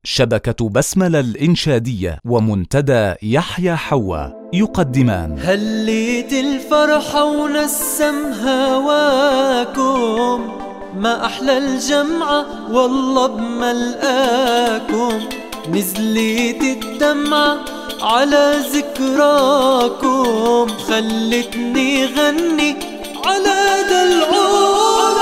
شبكة بسملة الإنشادية ومنتدى يحيى حوا يقدمان هليت الفرحة ونسم هواكم، ما أحلى الجمعة والله بملقاكم. نزلت الدمعة على ذكراكم، خلتني غني على دلعوم.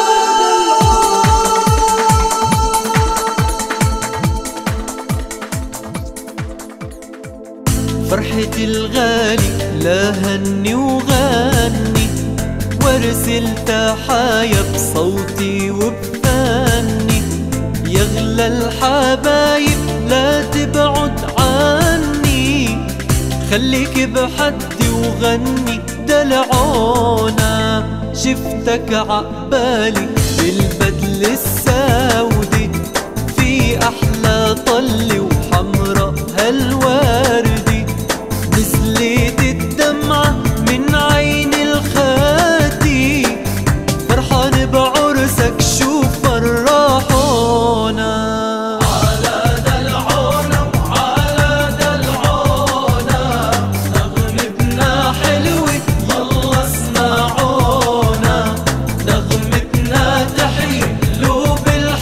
فرحتي الغالي لا هني وغني، وارسل تحايا بصوتي وبفني. يغلى الحبايب لا تبعد عني، خليك بحدي وغني دلعونا. شفتك عقبالي بالبدل السودي، في أحلى طل وحمرا هالوردي. نزلت الدمعة من عين الخاتي، فرحان بعرسك شو فرحونا. على دلعونا وعلى دلعونا، نغمتنا حلوة يلا اسمعونا. نغمتنا تحيي قلوب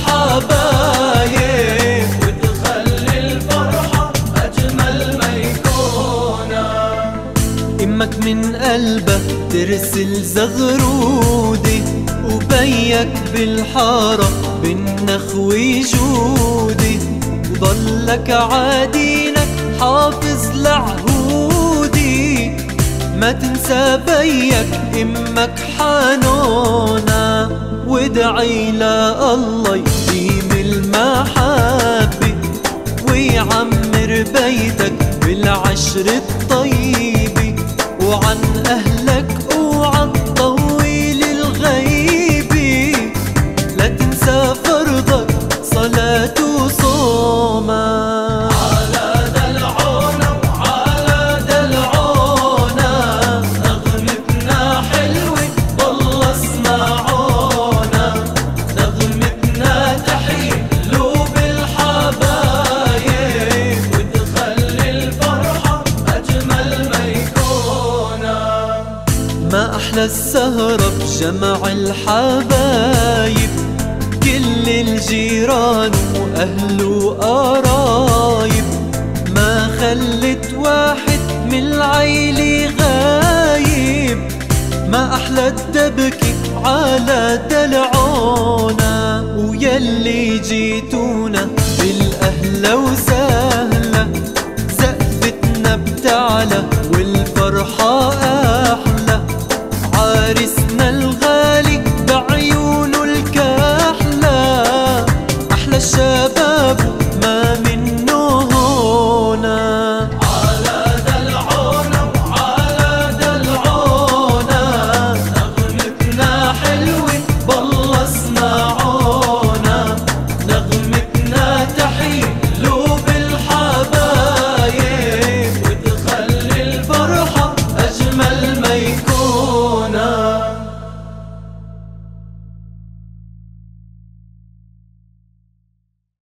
الحبايب، وتخلي الفرحة أجمل ما يكونا. امك من قلبك ترسل زغرودي، وبيك بالحارة بالنخوي جودي. وضلك عادينك حافظ لعهودي، ما تنسى بيك امك حنونا. وادعي لا الله يديم المحبة، ويعمر بيتك بالعشر الطيبة. وعن أهلك اوعى تطول الغيبة، لا تنسى فرضك صلاة وصوما. على دلعونا وعلى دلعونا، نغمتنا حلوة والله اسمعونا. نغمتنا تحيي قلوب الحبايب، وتخلي الفرحة أجمل ما يكونا. ما أحلى السهرة بجمع الحبايب، كل الجيران وأهل وقرايب. ما خلت واحد من العيلة غايب، ما أحلى الدبكة على دلعونا. ويلي جيتونا